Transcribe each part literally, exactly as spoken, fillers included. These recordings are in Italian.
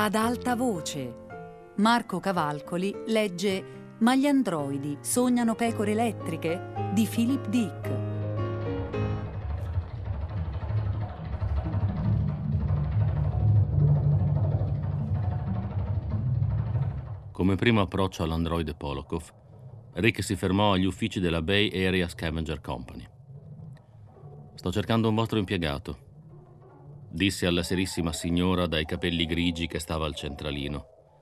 Ad alta voce. Marco Cavalcoli legge Ma gli androidi sognano pecore elettriche di Philip Dick. Come primo approccio all'androide Polokov, Rick si fermò agli uffici della Bay Area Scavenger Company. «Sto cercando un vostro impiegato», disse alla serissima signora dai capelli grigi che stava al centralino.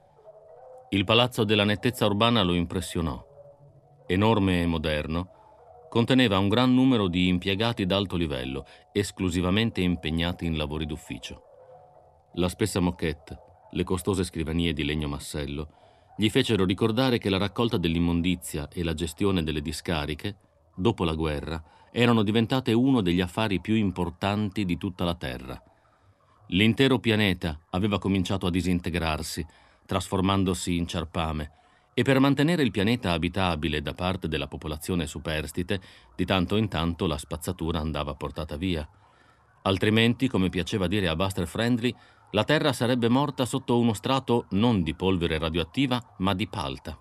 Il palazzo della nettezza urbana lo impressionò. Enorme e moderno, conteneva un gran numero di impiegati d'alto livello, esclusivamente impegnati in lavori d'ufficio. La spessa moquette, le costose scrivanie di legno massello, gli fecero ricordare che la raccolta dell'immondizia e la gestione delle discariche, dopo la guerra, erano diventate uno degli affari più importanti di tutta la Terra. L'intero pianeta aveva cominciato a disintegrarsi, trasformandosi in ciarpame, e per mantenere il pianeta abitabile da parte della popolazione superstite, di tanto in tanto la spazzatura andava portata via. Altrimenti, come piaceva dire a Buster Friendly, la Terra sarebbe morta sotto uno strato non di polvere radioattiva, ma di palta.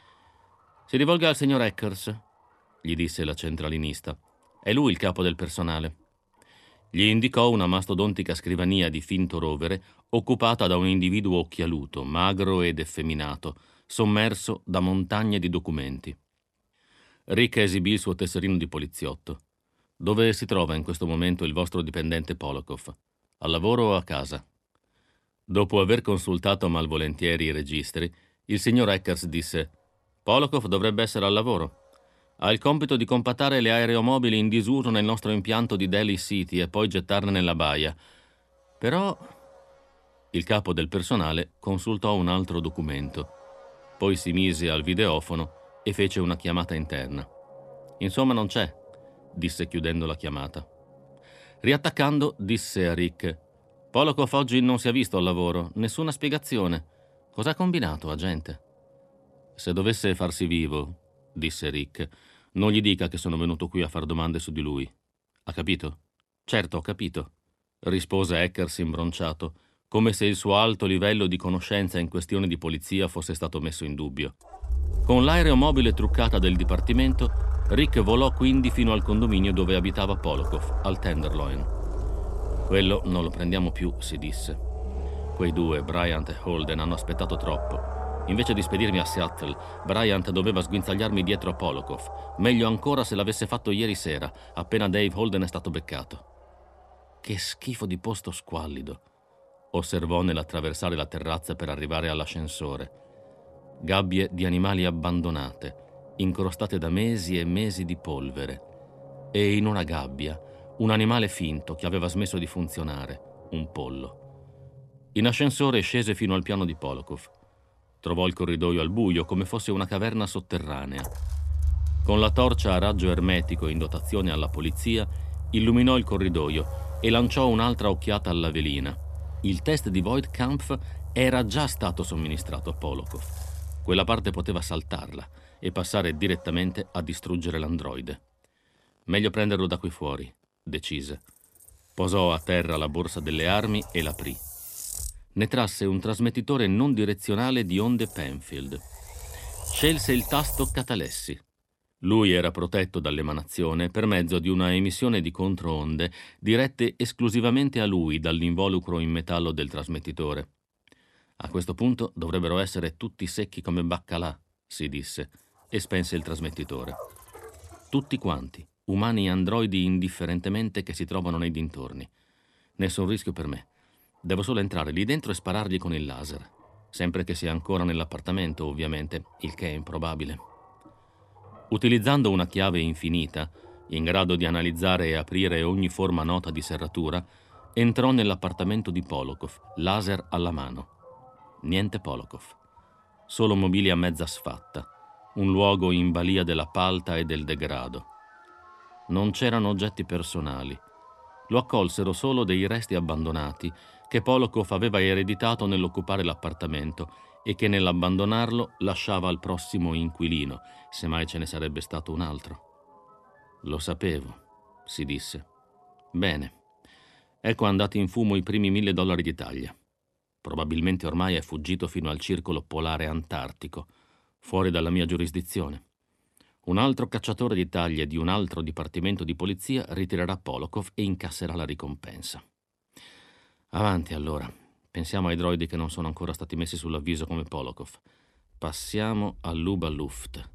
«Si rivolga al signor Eckers», gli disse la centralinista. «È lui il capo del personale». Gli indicò una mastodontica scrivania di finto rovere occupata da un individuo occhialuto, magro ed effeminato, sommerso da montagne di documenti. Rick esibì il suo tesserino di poliziotto. «Dove si trova in questo momento il vostro dipendente Polokov? Al lavoro o a casa?» Dopo aver consultato malvolentieri i registri, il signor Eckers disse: «Polokov dovrebbe essere al lavoro. Ha il compito di compattare le aeromobili in disuso nel nostro impianto di Daly City e poi gettarne nella baia. Però...» Il capo del personale consultò un altro documento, poi si mise al videofono e fece una chiamata interna. «Insomma, non c'è», disse chiudendo la chiamata. Riattaccando, disse a Rick: «Polokov oggi non si è visto al lavoro, nessuna spiegazione. Cosa ha combinato, agente?» «Se dovesse farsi vivo», disse Rick, «non gli dica che sono venuto qui a far domande su di lui. Ha capito?» «Certo, ho capito», rispose Eckers imbronciato, come se il suo alto livello di conoscenza in questioni di polizia fosse stato messo in dubbio. Con l'aeromobile truccata del dipartimento, Rick volò quindi fino al condominio dove abitava Polokov, al Tenderloin. «Quello non lo prendiamo più», si disse. «Quei due, Bryant e Holden, hanno aspettato troppo. Invece di spedirmi a Seattle, Bryant doveva sguinzagliarmi dietro a Polokov. Meglio ancora se l'avesse fatto ieri sera, appena Dave Holden è stato beccato». «Che schifo di posto squallido», osservò nell'attraversare la terrazza per arrivare all'ascensore. Gabbie di animali abbandonate, incrostate da mesi e mesi di polvere. E in una gabbia un animale finto che aveva smesso di funzionare, un pollo. In ascensore scese fino al piano di Polokov. Trovò il corridoio al buio, come fosse una caverna sotterranea. Con la torcia a raggio ermetico in dotazione alla polizia, illuminò il corridoio e lanciò un'altra occhiata alla velina. Il test di Voigtkampf era già stato somministrato a Polokov. Quella parte poteva saltarla e passare direttamente a distruggere l'androide. «Meglio prenderlo da qui fuori», decise. Posò a terra la borsa delle armi e l'aprì. Ne trasse un trasmettitore non direzionale di onde Penfield. Scelse il tasto catalessi. Lui era protetto dall'emanazione per mezzo di una emissione di controonde dirette esclusivamente a lui dall'involucro in metallo del trasmettitore. «A questo punto dovrebbero essere tutti secchi come baccalà», si disse, e spense il trasmettitore. «Tutti quanti, umani e androidi indifferentemente che si trovano nei dintorni. Nessun rischio per me. Devo solo entrare lì dentro e sparargli con il laser. Sempre che sia ancora nell'appartamento, ovviamente, il che è improbabile». Utilizzando una chiave infinita, in grado di analizzare e aprire ogni forma nota di serratura, entrò nell'appartamento di Polokov, laser alla mano. Niente Polokov. Solo mobilia mezza sfatta, un luogo in balia della palta e del degrado. Non c'erano oggetti personali. Lo accolsero solo dei resti abbandonati che Polokov aveva ereditato nell'occupare l'appartamento e che nell'abbandonarlo lasciava al prossimo inquilino, se mai ce ne sarebbe stato un altro. «Lo sapevo», si disse. «Bene, ecco andati in fumo i primi mille dollari di taglia. Probabilmente ormai è fuggito fino al circolo polare antartico, fuori dalla mia giurisdizione. Un altro cacciatore di taglie di un altro dipartimento di polizia ritirerà Polokov e incasserà la ricompensa. Avanti allora. Pensiamo ai droidi che non sono ancora stati messi sull'avviso come Polokov. Passiamo all'Uba Luft.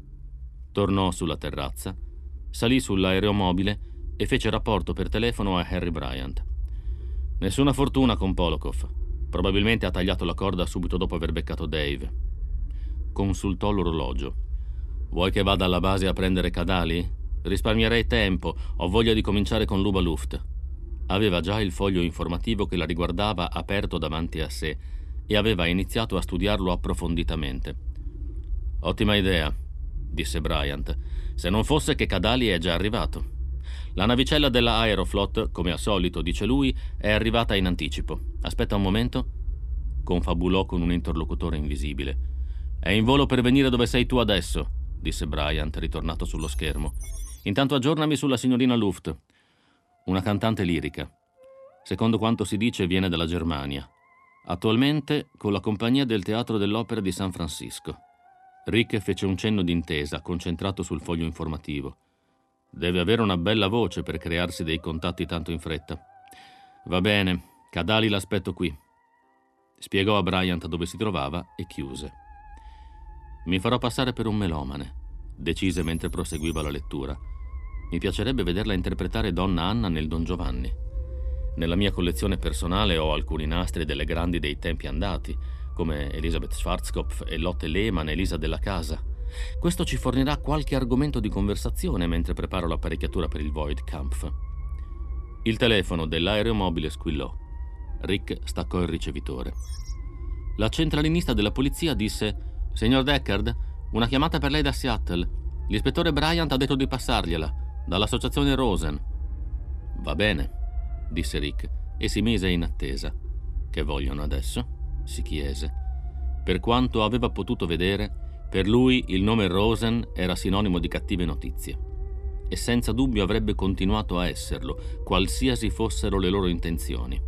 Tornò sulla terrazza, salì sull'aeromobile e fece rapporto per telefono a Harry Bryant. Nessuna fortuna con Polokov. Probabilmente ha tagliato la corda subito dopo aver beccato Dave. Consultò l'orologio. Vuoi che vada alla base a prendere Kadali? Risparmierei tempo, ho voglia di cominciare con l'Uba Luft. Aveva già il foglio informativo che la riguardava aperto davanti a sé e aveva iniziato a studiarlo approfonditamente. Ottima idea, disse Bryant, se non fosse che Kadali è già arrivato. La navicella della Aeroflot, come al solito, dice lui, è arrivata in anticipo. Aspetta un momento. Confabulò con un interlocutore invisibile. È in volo per venire dove sei tu adesso, disse Bryant, ritornato sullo schermo. Intanto aggiornami sulla signorina Luft. Una cantante lirica. Secondo quanto si dice viene dalla Germania. Attualmente con la compagnia del Teatro dell'Opera di San Francisco. Rick fece un cenno d'intesa, concentrato sul foglio informativo. Deve avere una bella voce per crearsi dei contatti tanto in fretta. Va bene, Kadali l'aspetto qui. Spiegò a Bryant dove si trovava e chiuse. Mi farò passare per un melomane, decise mentre proseguiva la lettura. Mi piacerebbe vederla interpretare Donna Anna nel Don Giovanni. Nella mia collezione personale ho alcuni nastri delle grandi dei tempi andati, come Elisabeth Schwarzkopf e Lotte Lehmann, Elisa della Casa. Questo ci fornirà qualche argomento di conversazione mentre preparo l'apparecchiatura per il Void Kampf. Il telefono dell'aeromobile squillò. Rick staccò il ricevitore. La centralinista della polizia disse: «Signor Deckard, una chiamata per lei da Seattle. L'ispettore Bryant ha detto di passargliela, dall'associazione Rosen». «Va bene», disse Rick e si mise in attesa. «Che vogliono adesso?» si chiese. Per quanto aveva potuto vedere, per lui il nome Rosen era sinonimo di cattive notizie. E senza dubbio avrebbe continuato a esserlo, qualsiasi fossero le loro intenzioni.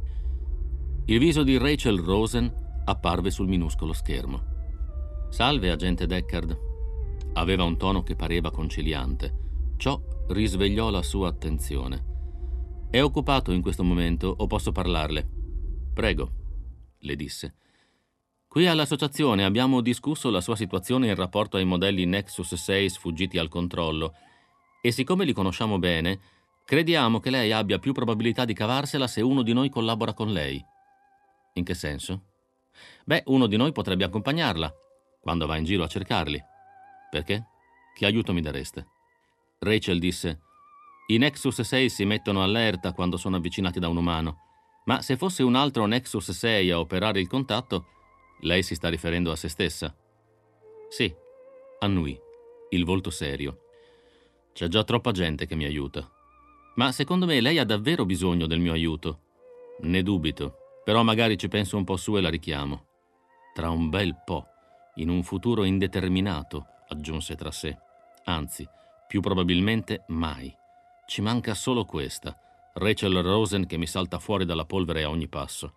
Il viso di Rachel Rosen apparve sul minuscolo schermo. «Salve, agente Deckard». Aveva un tono che pareva conciliante. Ciò risvegliò la sua attenzione. «È occupato in questo momento o posso parlarle?» «Prego», le disse. «Qui all'associazione abbiamo discusso la sua situazione in rapporto ai modelli Nexus sei sfuggiti al controllo e siccome li conosciamo bene, crediamo che lei abbia più probabilità di cavarsela se uno di noi collabora con lei». «In che senso?» «Beh, uno di noi potrebbe accompagnarla quando va in giro a cercarli». «Perché? Che aiuto mi dareste?» Rachel disse: «I Nexus sei si mettono allerta quando sono avvicinati da un umano, ma se fosse un altro Nexus sei a operare il contatto, lei si sta riferendo a se stessa?» «Sì», annui, il volto serio. «C'è già troppa gente che mi aiuta. Ma secondo me lei ha davvero bisogno del mio aiuto?» «Ne dubito, però magari ci penso un po' su e la richiamo». «Tra un bel po', in un futuro indeterminato», aggiunse tra sé. «Anzi, più probabilmente mai. Ci manca solo questa, Rachel Rosen che mi salta fuori dalla polvere a ogni passo».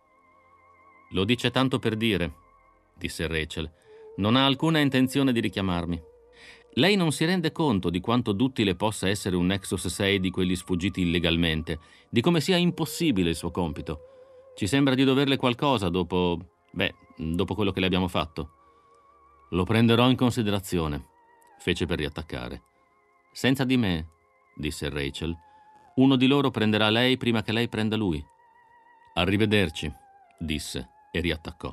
«Lo dice tanto per dire», disse Rachel. «Non ha alcuna intenzione di richiamarmi. Lei non si rende conto di quanto duttile possa essere un Nexus sei di quelli sfuggiti illegalmente, di come sia impossibile il suo compito. Ci sembra di doverle qualcosa dopo... beh, dopo quello che le abbiamo fatto». «Lo prenderò in considerazione», fece per riattaccare. «Senza di me», disse Rachel, «uno di loro prenderà lei prima che lei prenda lui». «Arrivederci», disse e riattaccò.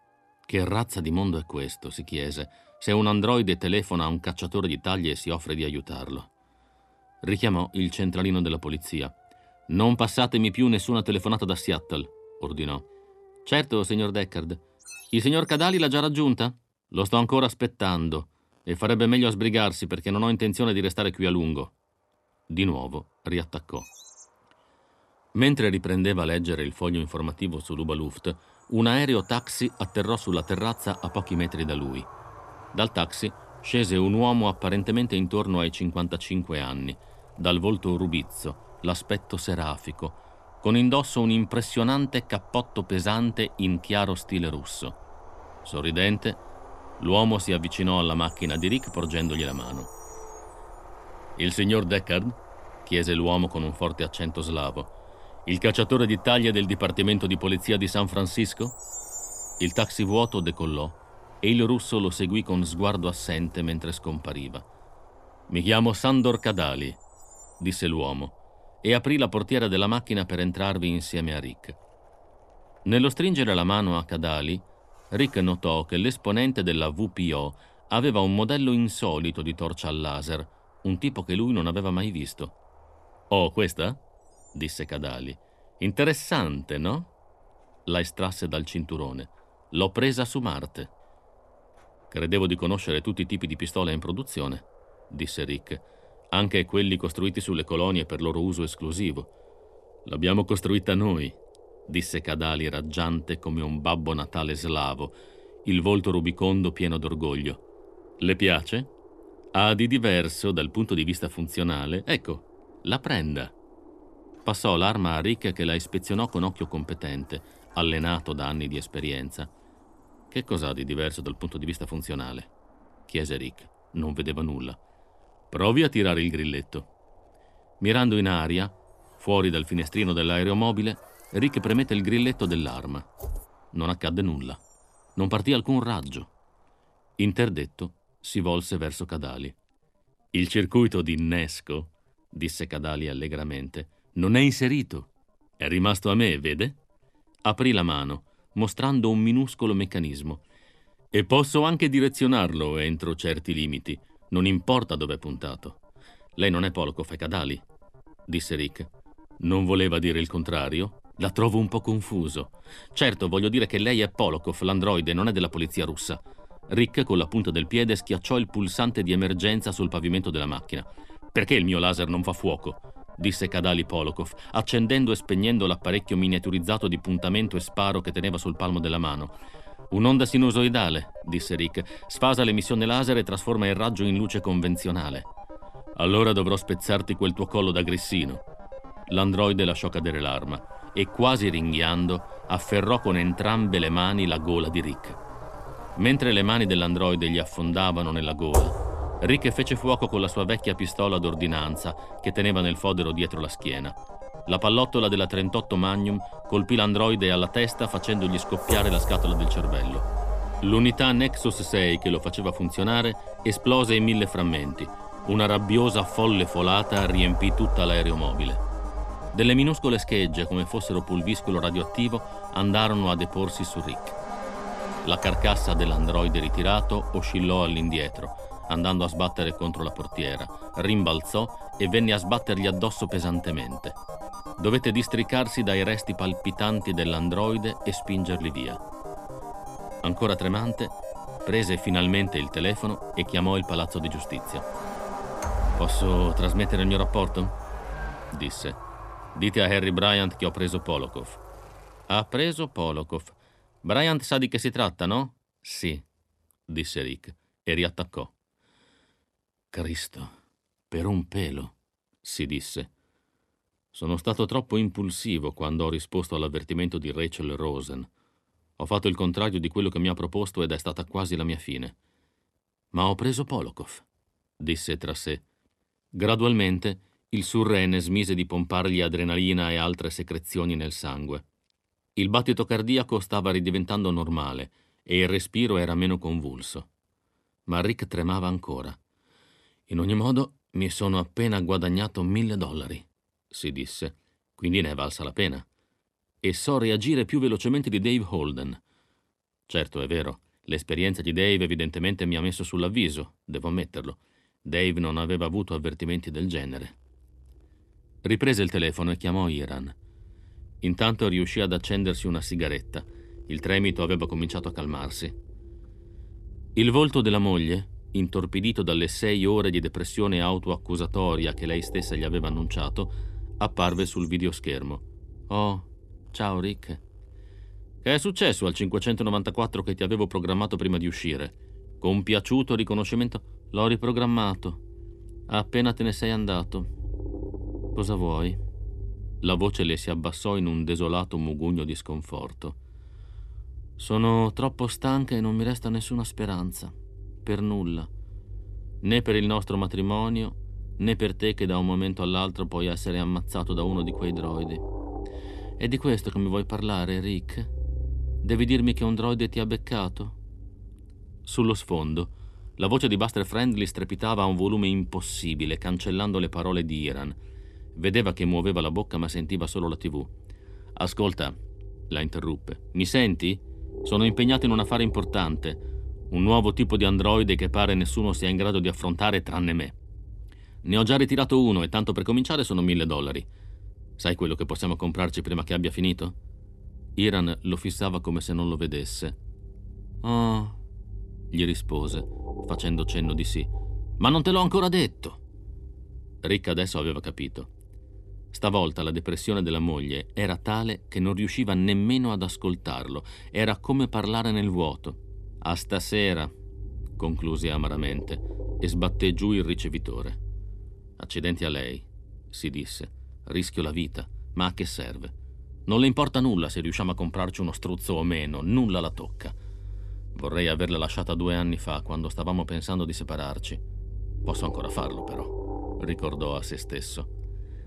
Che razza di mondo è questo, si chiese, se un androide telefona a un cacciatore di taglie e si offre di aiutarlo. Richiamò il centralino della polizia. «Non passatemi più nessuna telefonata da Seattle», ordinò. «Certo, signor Deckard. Il signor Kadali l'ha già raggiunta? Lo sto ancora aspettando e farebbe meglio a sbrigarsi perché non ho intenzione di restare qui a lungo». Di nuovo riattaccò. Mentre riprendeva a leggere il foglio informativo sull'Uba Luft, un aereo taxi atterrò sulla terrazza a pochi metri da lui. Dal taxi scese un uomo apparentemente intorno ai cinquantacinque anni, dal volto rubizzo, l'aspetto serafico, con indosso un impressionante cappotto pesante in chiaro stile russo. Sorridente, l'uomo si avvicinò alla macchina di Rick porgendogli la mano. «Il signor Deckard?» chiese l'uomo con un forte accento slavo. «Il cacciatore di taglie del Dipartimento di Polizia di San Francisco?» Il taxi vuoto decollò e il russo lo seguì con sguardo assente mentre scompariva. «Mi chiamo Sandor Kadali», disse l'uomo, e aprì la portiera della macchina per entrarvi insieme a Rick. Nello stringere la mano a Kadali, Rick notò che l'esponente della V P O aveva un modello insolito di torcia al laser, un tipo che lui non aveva mai visto. «Oh, questa?» disse Kadali. «Interessante, no?» La estrasse dal cinturone. «L'ho presa su Marte». «Credevo di conoscere tutti i tipi di pistole in produzione», disse Rick, «anche quelli costruiti sulle colonie per loro uso esclusivo». «L'abbiamo costruita noi», disse Kadali raggiante come un Babbo Natale slavo, il volto rubicondo pieno d'orgoglio. «Le piace? Ha di diverso dal punto di vista funzionale. Ecco, la prenda». Passò l'arma a Rick che la ispezionò con occhio competente, allenato da anni di esperienza. «Che cos'ha di diverso dal punto di vista funzionale?» chiese Rick. Non vedeva nulla. «Provi a tirare il grilletto». Mirando in aria, fuori dal finestrino dell'aeromobile, Rick premette il grilletto dell'arma. Non accadde nulla. Non partì alcun raggio. Interdetto, si volse verso Kadali. «Il circuito di innesco», disse Kadali allegramente, «non è inserito. È rimasto a me, vede?» Aprì la mano, mostrando un minuscolo meccanismo. «E posso anche direzionarlo entro certi limiti. Non importa dove è puntato». «Lei non è Polokov, è Kadali», disse Rick. «Non voleva dire il contrario? La trovo un po' confuso». «Certo, voglio dire che lei è Polokov, l'androide, non è della polizia russa». Rick con la punta del piede schiacciò il pulsante di emergenza sul pavimento della macchina. «Perché il mio laser non fa fuoco?» disse Kadali Polokov, accendendo e spegnendo l'apparecchio miniaturizzato di puntamento e sparo che teneva sul palmo della mano. «Un'onda sinusoidale», disse Rick, «sfasa l'emissione laser e trasforma il raggio in luce convenzionale». «Allora dovrò spezzarti quel tuo collo da grissino». L'androide lasciò cadere l'arma e, quasi ringhiando, afferrò con entrambe le mani la gola di Rick. Mentre le mani dell'androide gli affondavano nella gola, Rick fece fuoco con la sua vecchia pistola d'ordinanza che teneva nel fodero dietro la schiena. La pallottola della trentotto Magnum colpì l'androide alla testa facendogli scoppiare la scatola del cervello. L'unità Nexus sei che lo faceva funzionare esplose in mille frammenti. Una rabbiosa folle folata riempì tutta l'aeromobile. Delle minuscole schegge, come fossero pulviscolo radioattivo, andarono a deporsi su Rick. La carcassa dell'androide ritirato oscillò all'indietro, andando a sbattere contro la portiera, rimbalzò e venne a sbattergli addosso pesantemente. Dovette districarsi dai resti palpitanti dell'androide e spingerli via. Ancora tremante, prese finalmente il telefono e chiamò il Palazzo di Giustizia. «Posso trasmettere il mio rapporto?» disse. «Dite a Harry Bryant che ho preso Polokov». «Ha preso Polokov. Bryant sa di che si tratta, no?» «Sì», disse Rick e riattaccò. «Cristo, per un pelo», si disse. «Sono stato troppo impulsivo quando ho risposto all'avvertimento di Rachel Rosen. Ho fatto il contrario di quello che mi ha proposto ed è stata quasi la mia fine. Ma ho preso Polokov», disse tra sé. Gradualmente il surrene smise di pompargli adrenalina e altre secrezioni nel sangue. Il battito cardiaco stava ridiventando normale e il respiro era meno convulso. Ma Rick tremava ancora. «In ogni modo, mi sono appena guadagnato mille dollari», si disse, «quindi ne è valsa la pena. E so reagire più velocemente di Dave Holden. Certo, è vero, l'esperienza di Dave evidentemente mi ha messo sull'avviso, devo ammetterlo. Dave non aveva avuto avvertimenti del genere». Riprese il telefono e chiamò Iran. Intanto riuscì ad accendersi una sigaretta. Il tremito aveva cominciato a calmarsi. Il volto della moglie, intorpidito dalle sei ore di depressione autoaccusatoria che lei stessa gli aveva annunciato, apparve sul videoschermo. «Oh, ciao Rick. Che è successo al cinquecentonovantaquattro che ti avevo programmato prima di uscire? Compiaciuto riconoscimento? L'ho riprogrammato. Appena te ne sei andato. Cosa vuoi?» La voce le si abbassò in un desolato mugugno di sconforto. «Sono troppo stanca e non mi resta nessuna speranza. Per nulla. Né per il nostro matrimonio, né per te che da un momento all'altro puoi essere ammazzato da uno di quei droidi. È di questo che mi vuoi parlare, Rick? Devi dirmi che un droide ti ha beccato?» Sullo sfondo, la voce di Buster Friendly strepitava a un volume impossibile, cancellando le parole di Iran. Vedeva che muoveva la bocca ma sentiva solo la tivù. «Ascolta», la interruppe. «Mi senti? Sono impegnato in un affare importante. Un nuovo tipo di androide che pare nessuno sia in grado di affrontare tranne me. Ne ho già ritirato uno e tanto per cominciare sono mille dollari. Sai quello che possiamo comprarci prima che abbia finito?» Iran lo fissava come se non lo vedesse. «Oh», gli rispose, facendo cenno di sì. «Ma non te l'ho ancora detto!» Rick adesso aveva capito. Stavolta la depressione della moglie era tale che non riusciva nemmeno ad ascoltarlo. Era come parlare nel vuoto. «A stasera», concluse amaramente e sbatté giù il ricevitore. «Accidenti a lei», si disse. «Rischio la vita, ma a che serve? Non le importa nulla se riusciamo a comprarci uno struzzo o meno, nulla la tocca. Vorrei averla lasciata due anni fa, quando stavamo pensando di separarci. Posso ancora farlo, però», ricordò a se stesso.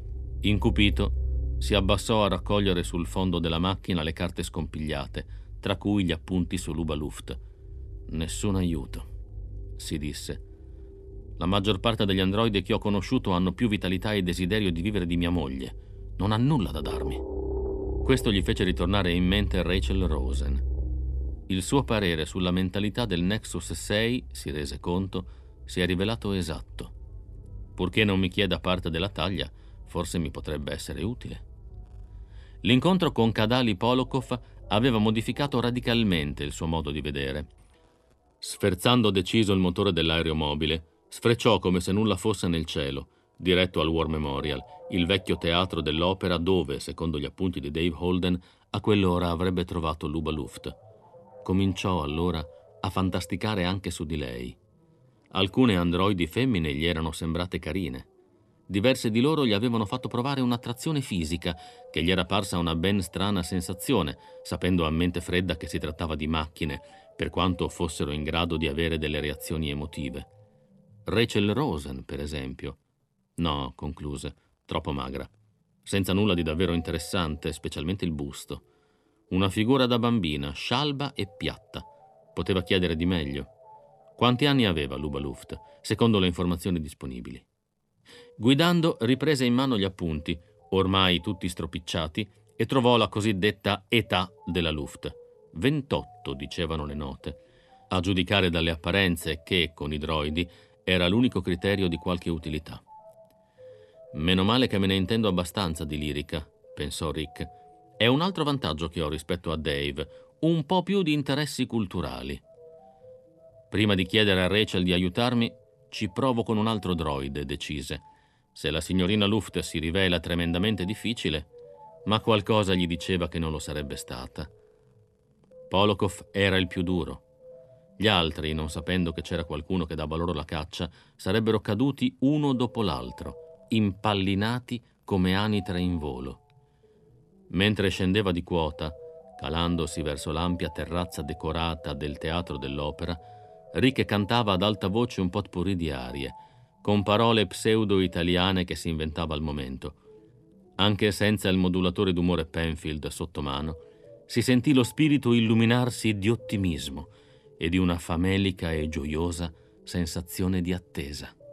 Incupito, si abbassò a raccogliere sul fondo della macchina le carte scompigliate, tra cui gli appunti su Luba Luft. «Nessun aiuto», si disse. «La maggior parte degli androidi che ho conosciuto hanno più vitalità e desiderio di vivere di mia moglie. Non ha nulla da darmi». Questo gli fece ritornare in mente Rachel Rosen. Il suo parere sulla mentalità del Nexus sei, si rese conto, si è rivelato esatto. Purché non mi chieda parte della taglia, forse mi potrebbe essere utile. L'incontro con Kadali Polokov aveva modificato radicalmente il suo modo di vedere. Sferzando deciso il motore dell'aeromobile, sfrecciò come se nulla fosse nel cielo, diretto al War Memorial, il vecchio teatro dell'opera dove, secondo gli appunti di Dave Holden, a quell'ora avrebbe trovato Luba Luft. Cominciò allora a fantasticare anche su di lei. Alcune androidi femmine gli erano sembrate carine. Diverse di loro gli avevano fatto provare un'attrazione fisica che gli era parsa una ben strana sensazione, sapendo a mente fredda che si trattava di macchine, per quanto fossero in grado di avere delle reazioni emotive. Rachel Rosen, per esempio. No, concluse, troppo magra. Senza nulla di davvero interessante, specialmente il busto. Una figura da bambina, scialba e piatta. Poteva chiedere di meglio. Quanti anni aveva Luba Luft, secondo le informazioni disponibili? Guidando, riprese in mano gli appunti, ormai tutti stropicciati, e trovò la cosiddetta età della Luft. ventotto, dicevano le note, a giudicare dalle apparenze che, con i droidi, era l'unico criterio di qualche utilità. «Meno male che me ne intendo abbastanza di lirica», pensò Rick. «È un altro vantaggio che ho rispetto a Dave, un po' più di interessi culturali. Prima di chiedere a Rachel di aiutarmi, ci provo con un altro droide», decise. Se la signorina Luft si rivela tremendamente difficile, ma qualcosa gli diceva che non lo sarebbe stata. Polokov era il più duro. Gli altri, non sapendo che c'era qualcuno che dava loro la caccia, sarebbero caduti uno dopo l'altro, impallinati come anitre in volo. Mentre scendeva di quota, calandosi verso l'ampia terrazza decorata del teatro dell'opera, Rick cantava ad alta voce un potpourri di arie, con parole pseudo-italiane che si inventava al momento. Anche senza il modulatore d'umore Penfield sotto mano, si sentì lo spirito illuminarsi di ottimismo e di una famelica e gioiosa sensazione di attesa.